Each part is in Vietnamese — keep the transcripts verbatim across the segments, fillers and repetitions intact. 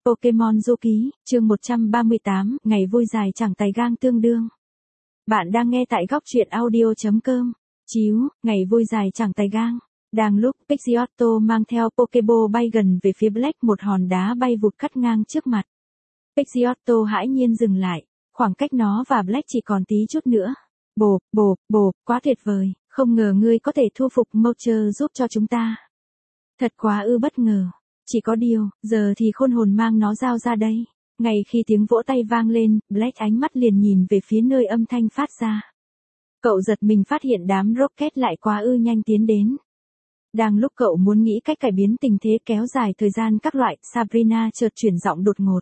Pokemon Du Ký, chương một trăm ba mươi tám, ngày vui dài chẳng tài gang tương đương. Bạn đang nghe tại góc truyện audio chấm com. Chíu, ngày vui dài chẳng tài gang. Đang lúc Pidgeotto mang theo Pokéball bay gần về phía Black, một hòn đá bay vụt cắt ngang trước mặt. Pidgeotto hãi nhiên dừng lại, khoảng cách nó và Black chỉ còn tí chút nữa. Bộp, bộp, bộp, quá tuyệt vời, không ngờ ngươi có thể thu phục Moucher giúp cho chúng ta. Thật quá ư bất ngờ. Chỉ có điều, giờ thì khôn hồn mang nó giao ra đây. Ngay khi tiếng vỗ tay vang lên, Black ánh mắt liền nhìn về phía nơi âm thanh phát ra. Cậu giật mình phát hiện đám Rocket lại quá ư nhanh tiến đến. Đang lúc cậu muốn nghĩ cách cải biến tình thế kéo dài thời gian các loại, Sabrina chợt chuyển giọng đột ngột.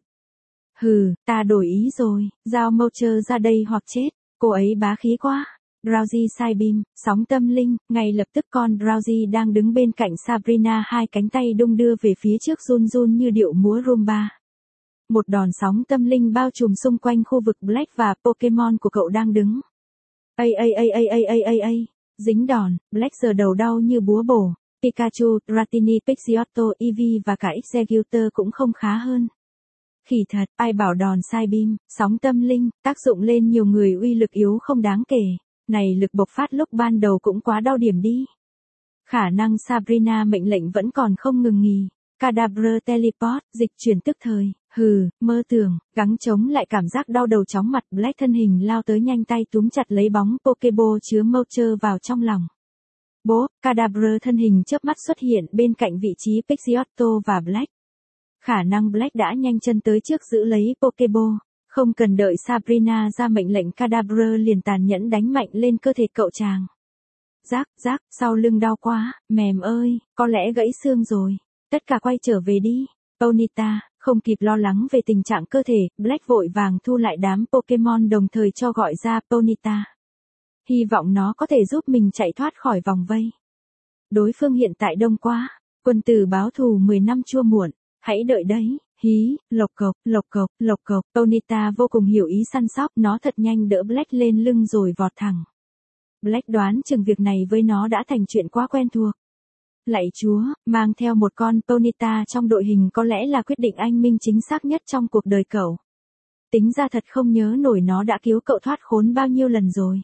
Hừ, ta đổi ý rồi, giao Moucher ra đây hoặc chết, cô ấy bá khí quá. Drowsy Psybeam, sóng tâm linh, ngay lập tức con Drowsy đang đứng bên cạnh Sabrina hai cánh tay đung đưa về phía trước run run như điệu múa rumba. Một đòn sóng tâm linh bao trùm xung quanh khu vực Black và Pokemon của cậu đang đứng. Ây ây ây ây ây ây ây ây, dính đòn, Black giờ đầu đau như búa bổ, Pikachu, Dratini, Pidgeotto, Eevee và cả Exeggutor cũng không khá hơn. Khỉ thật, ai bảo đòn Psybeam, sóng tâm linh, tác dụng lên nhiều người uy lực yếu không đáng kể. Này lực bộc phát lúc ban đầu cũng quá đau điểm đi. Khả năng Sabrina mệnh lệnh vẫn còn không ngừng nghỉ. Kadabra Teleport, dịch chuyển tức thời, hừ, mơ tưởng, gắng chống lại cảm giác đau đầu chóng mặt. Black thân hình lao tới nhanh tay túm chặt lấy bóng Pokéball chứa Moucher vào trong lòng. Bố, Kadabra thân hình chớp mắt xuất hiện bên cạnh vị trí Pidgeotto và Black. Khả năng Black đã nhanh chân tới trước giữ lấy Pokéball. Không cần đợi Sabrina ra mệnh lệnh, Kadabra liền tàn nhẫn đánh mạnh lên cơ thể cậu chàng. Rác, rác, sau lưng đau quá, mềm ơi, có lẽ gãy xương rồi. Tất cả quay trở về đi. Ponyta, không kịp lo lắng về tình trạng cơ thể, Black vội vàng thu lại đám Pokemon đồng thời cho gọi ra Ponyta. Hy vọng nó có thể giúp mình chạy thoát khỏi vòng vây. Đối phương hiện tại đông quá, quân tử báo thù mười năm chua muộn, hãy đợi đấy. Hí, lộc cộc, lộc cộc, lộc cộc, Ponyta vô cùng hiểu ý săn sóc, nó thật nhanh đỡ Black lên lưng rồi vọt thẳng. Black đoán chừng việc này với nó đã thành chuyện quá quen thuộc. Lạy chúa, mang theo một con Ponyta trong đội hình có lẽ là quyết định anh minh chính xác nhất trong cuộc đời cậu. Tính ra thật không nhớ nổi nó đã cứu cậu thoát khốn bao nhiêu lần rồi.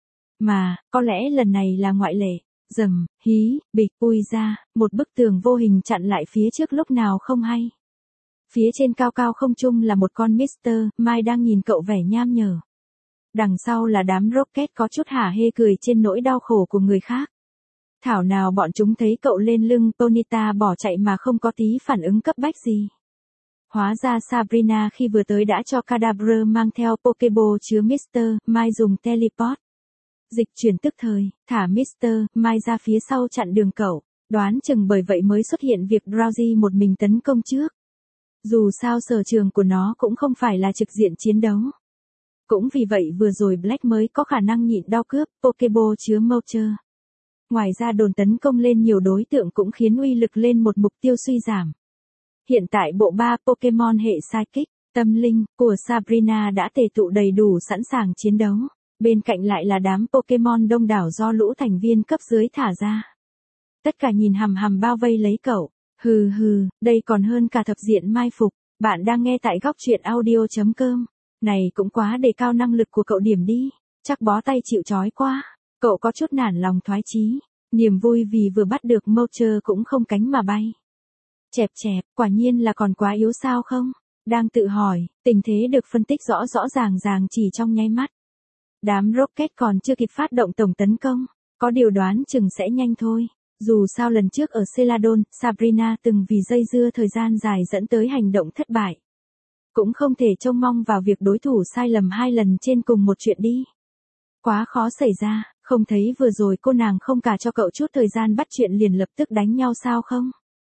Mà, có lẽ lần này là ngoại lệ. Dầm, hí, bịch, ui ra, một bức tường vô hình chặn lại phía trước lúc nào không hay. Phía trên cao cao không trung là một con mít-tơ Mime đang nhìn cậu vẻ nham nhở. Đằng sau là đám Rocket có chút hả hê cười trên nỗi đau khổ của người khác. Thảo nào bọn chúng thấy cậu lên lưng Ponyta bỏ chạy mà không có tí phản ứng cấp bách gì. Hóa ra Sabrina khi vừa tới đã cho Kadabra mang theo Pokéball chứa mít-tơ Mime dùng Teleport. Dịch chuyển tức thời, thả mít-tơ Mime ra phía sau chặn đường cậu, đoán chừng bởi vậy mới xuất hiện việc Drowsy một mình tấn công trước. Dù sao sở trường của nó cũng không phải là trực diện chiến đấu. Cũng vì vậy vừa rồi Black mới có khả năng nhịn đau cướp Pokéball chứa Moucher. Ngoài ra đồn tấn công lên nhiều đối tượng cũng khiến uy lực lên một mục tiêu suy giảm. Hiện tại bộ ba Pokemon hệ Psychic, tâm linh, của Sabrina đã tề tụ đầy đủ sẵn sàng chiến đấu. Bên cạnh lại là đám Pokemon đông đảo do lũ thành viên cấp dưới thả ra. Tất cả nhìn hằm hằm bao vây lấy cậu. Hừ hừ, đây còn hơn cả thập diện mai phục. Bạn đang nghe tại góc truyện audio chấm com. Này cũng quá đề cao năng lực của cậu điểm đi. Chắc bó tay chịu trói quá. Cậu có chút nản lòng thoái chí. Niềm vui vì vừa bắt được Moucher cũng không cánh mà bay. Chẹp chẹp, quả nhiên là còn quá yếu sao không? Đang tự hỏi, tình thế được phân tích rõ rõ ràng ràng chỉ trong nháy mắt. Đám Rocket còn chưa kịp phát động tổng tấn công. Có điều đoán chừng sẽ nhanh thôi. Dù sao lần trước ở Celadon, Sabrina từng vì dây dưa thời gian dài dẫn tới hành động thất bại. Cũng không thể trông mong vào việc đối thủ sai lầm hai lần trên cùng một chuyện đi. Quá khó xảy ra, không thấy vừa rồi cô nàng không cả cho cậu chút thời gian bắt chuyện liền lập tức đánh nhau sao không?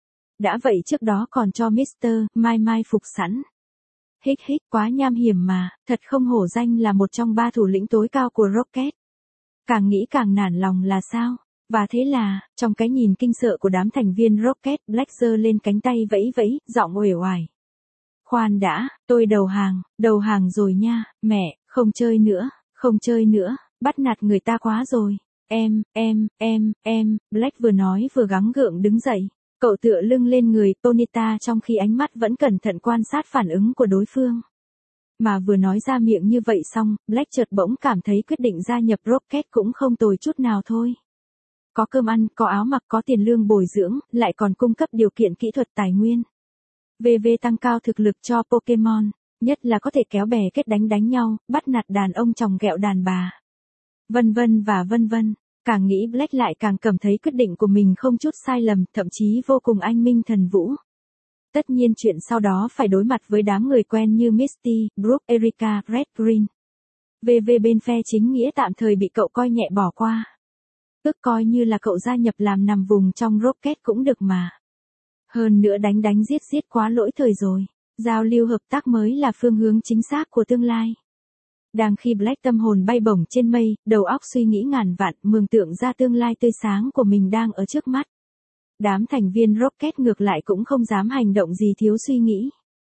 Đã vậy trước đó còn cho mít-tơ Mime Mime phục sẵn. Hích hích, quá nham hiểm mà, thật không hổ danh là một trong ba thủ lĩnh tối cao của Rocket. Càng nghĩ càng nản lòng là sao? Và thế là, trong cái nhìn kinh sợ của đám thành viên Rocket, Black giơ lên cánh tay vẫy vẫy, giọng uể oải. Khoan đã, tôi đầu hàng, đầu hàng rồi nha, mẹ, không chơi nữa, không chơi nữa, bắt nạt người ta quá rồi. Em, em, em, em, Black vừa nói vừa gắng gượng đứng dậy. Cậu tựa lưng lên người Ponyta trong khi ánh mắt vẫn cẩn thận quan sát phản ứng của đối phương. Mà vừa nói ra miệng như vậy xong, Black chợt bỗng cảm thấy quyết định gia nhập Rocket cũng không tồi chút nào thôi. Có cơm ăn, có áo mặc, có tiền lương bồi dưỡng, lại còn cung cấp điều kiện kỹ thuật tài nguyên. vê vê tăng cao thực lực cho Pokemon, nhất là có thể kéo bè kết đánh đánh nhau, bắt nạt đàn ông chòng ghẹo đàn bà. Vân vân và vân vân. Càng nghĩ Black lại càng cảm thấy quyết định của mình không chút sai lầm, thậm chí vô cùng anh minh thần vũ. Tất nhiên chuyện sau đó phải đối mặt với đám người quen như Misty, Brooke, Erika, Red Green. vê vê bên phe chính nghĩa tạm thời bị cậu coi nhẹ bỏ qua. Ước coi như là cậu gia nhập làm nằm vùng trong Rocket cũng được mà. Hơn nữa đánh đánh giết giết quá lỗi thời rồi. Giao lưu hợp tác mới là phương hướng chính xác của tương lai. Đang khi Black tâm hồn bay bổng trên mây, đầu óc suy nghĩ ngàn vạn, mường tượng ra tương lai tươi sáng của mình đang ở trước mắt. Đám thành viên Rocket ngược lại cũng không dám hành động gì thiếu suy nghĩ.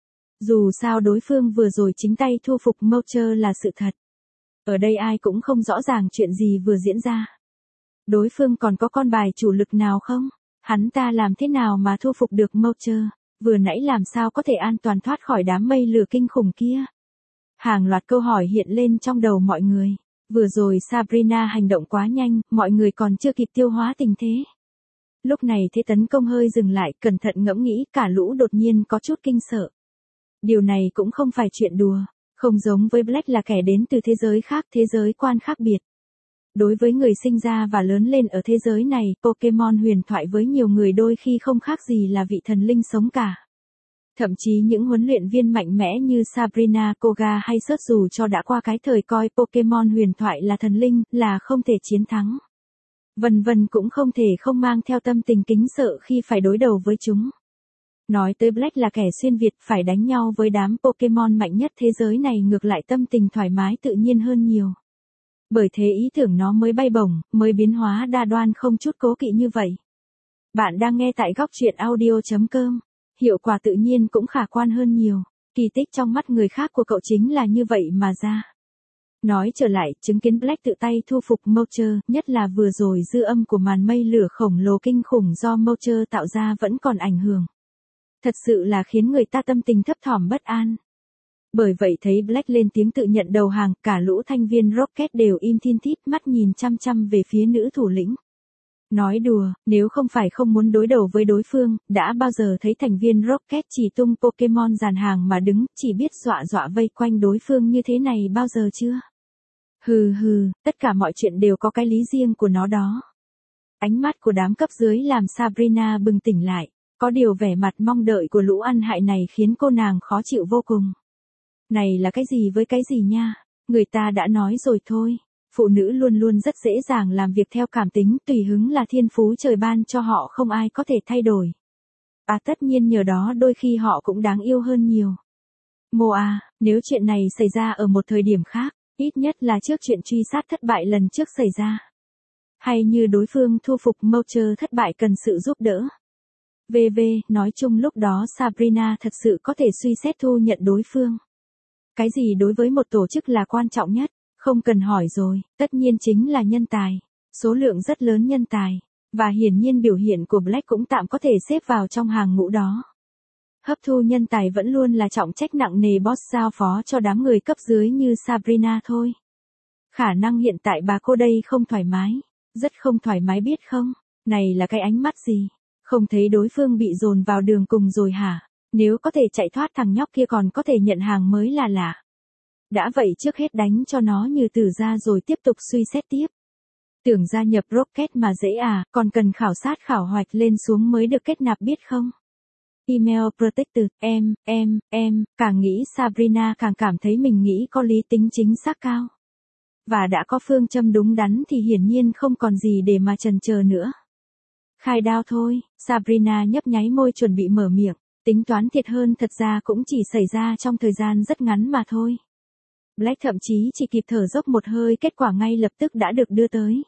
Dù sao đối phương vừa rồi chính tay thu phục Moucher là sự thật. Ở đây ai cũng không rõ ràng chuyện gì vừa diễn ra. Đối phương còn có con bài chủ lực nào không? Hắn ta làm thế nào mà thu phục được Moucher? Vừa nãy làm sao có thể an toàn thoát khỏi đám mây lửa kinh khủng kia? Hàng loạt câu hỏi hiện lên trong đầu mọi người. Vừa rồi Sabrina hành động quá nhanh, mọi người còn chưa kịp tiêu hóa tình thế. Lúc này thế tấn công hơi dừng lại, cẩn thận ngẫm nghĩ, cả lũ đột nhiên có chút kinh sợ. Điều này cũng không phải chuyện đùa, không giống với Black là kẻ đến từ thế giới khác, thế giới quan khác biệt. Đối với người sinh ra và lớn lên ở thế giới này, Pokemon huyền thoại với nhiều người đôi khi không khác gì là vị thần linh sống cả. Thậm chí những huấn luyện viên mạnh mẽ như Sabrina, Koga hay Search dù cho đã qua cái thời coi Pokemon huyền thoại là thần linh, là không thể chiến thắng. Vân vân cũng không thể không mang theo tâm tình kính sợ khi phải đối đầu với chúng. Nói tới Black là kẻ xuyên Việt phải đánh nhau với đám Pokemon mạnh nhất thế giới này ngược lại tâm tình thoải mái tự nhiên hơn nhiều. Bởi thế ý tưởng nó mới bay bổng, mới biến hóa đa đoan không chút cố kỵ như vậy. Bạn đang nghe tại góc truyện audio chấm com. Hiệu quả tự nhiên cũng khả quan hơn nhiều. Kỳ tích trong mắt người khác của cậu chính là như vậy mà ra. Nói trở lại, chứng kiến Black tự tay thu phục Moucher, nhất là vừa rồi dư âm của màn mây lửa khổng lồ kinh khủng do Moucher tạo ra vẫn còn ảnh hưởng. Thật sự là khiến người ta tâm tình thấp thỏm bất an. Bởi vậy thấy Black lên tiếng tự nhận đầu hàng, cả lũ thanh viên Rocket đều im thin thít mắt nhìn chăm chăm về phía nữ thủ lĩnh. Nói đùa, nếu không phải không muốn đối đầu với đối phương, đã bao giờ thấy thành viên Rocket chỉ tung Pokemon dàn hàng mà đứng, chỉ biết dọa dọa vây quanh đối phương như thế này bao giờ chưa? Hừ hừ, tất cả mọi chuyện đều có cái lý riêng của nó đó. Ánh mắt của đám cấp dưới làm Sabrina bừng tỉnh lại, có điều vẻ mặt mong đợi của lũ ăn hại này khiến cô nàng khó chịu vô cùng. Này là cái gì với cái gì nha, người ta đã nói rồi thôi. Phụ nữ luôn luôn rất dễ dàng làm việc theo cảm tính, tùy hứng là thiên phú trời ban cho họ không ai có thể thay đổi. À tất nhiên nhờ đó đôi khi họ cũng đáng yêu hơn nhiều. Mô à, nếu chuyện này xảy ra ở một thời điểm khác, ít nhất là trước chuyện truy sát thất bại lần trước xảy ra. Hay như đối phương thu phục Moucher thất bại cần sự giúp đỡ. vê vê, nói chung lúc đó Sabrina thật sự có thể suy xét thu nhận đối phương. Cái gì đối với một tổ chức là quan trọng nhất? Không cần hỏi rồi, tất nhiên chính là nhân tài. Số lượng rất lớn nhân tài. Và hiển nhiên biểu hiện của Black cũng tạm có thể xếp vào trong hàng ngũ đó. Hấp thu nhân tài vẫn luôn là trọng trách nặng nề boss giao phó cho đám người cấp dưới như Sabrina thôi. Khả năng hiện tại bà cô đây không thoải mái. Rất không thoải mái biết không? Này là cái ánh mắt gì? Không thấy đối phương bị dồn vào đường cùng rồi hả? Nếu có thể chạy thoát thằng nhóc kia còn có thể nhận hàng mới là lạ. Đã vậy trước hết đánh cho nó như tử ra rồi tiếp tục suy xét tiếp. Tưởng gia nhập Rocket mà dễ à, còn cần khảo sát khảo hoạch lên xuống mới được kết nạp biết không? Email Protector, em, em, em, càng nghĩ Sabrina càng cảm thấy mình nghĩ có lý tính chính xác cao. Và đã có phương châm đúng đắn thì hiển nhiên không còn gì để mà chần chờ nữa. Khai đao thôi, Sabrina nhấp nháy môi chuẩn bị mở miệng, tính toán thiệt hơn thật ra cũng chỉ xảy ra trong thời gian rất ngắn mà thôi. Black thậm chí chỉ kịp thở dốc một hơi kết quả ngay lập tức đã được đưa tới.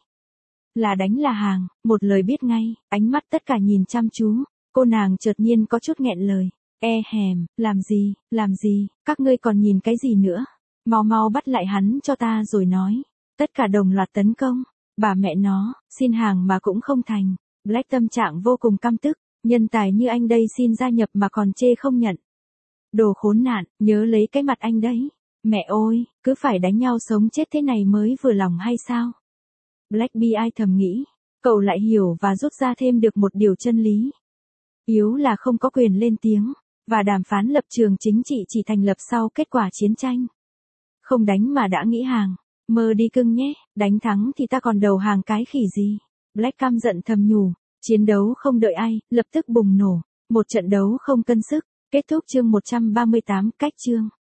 Là đánh là hàng, một lời biết ngay, ánh mắt tất cả nhìn chăm chú, cô nàng chợt nhiên có chút nghẹn lời. E hèm, làm gì, làm gì, các ngươi còn nhìn cái gì nữa? Mau mau bắt lại hắn cho ta rồi nói. Tất cả đồng loạt tấn công, bà mẹ nó, xin hàng mà cũng không thành. Black tâm trạng vô cùng căm tức, Nhân tài như anh đây xin gia nhập mà còn chê không nhận. Đồ khốn nạn, nhớ lấy cái mặt anh đấy. Mẹ ơi, cứ phải đánh nhau sống chết thế này mới vừa lòng hay sao? Black bi ai thầm nghĩ. Cậu lại hiểu và rút ra thêm được một điều chân lý. Yếu là không có quyền lên tiếng, và đàm phán lập trường chính trị chỉ thành lập sau kết quả chiến tranh. Không đánh mà đã nghĩ hàng. Mơ đi cưng nhé, đánh thắng thì ta còn đầu hàng cái khỉ gì. Black căm giận thầm nhủ. Chiến đấu không đợi ai, lập tức bùng nổ. Một trận đấu không cân sức. Kết thúc chương một trăm ba mươi tám, cách chương.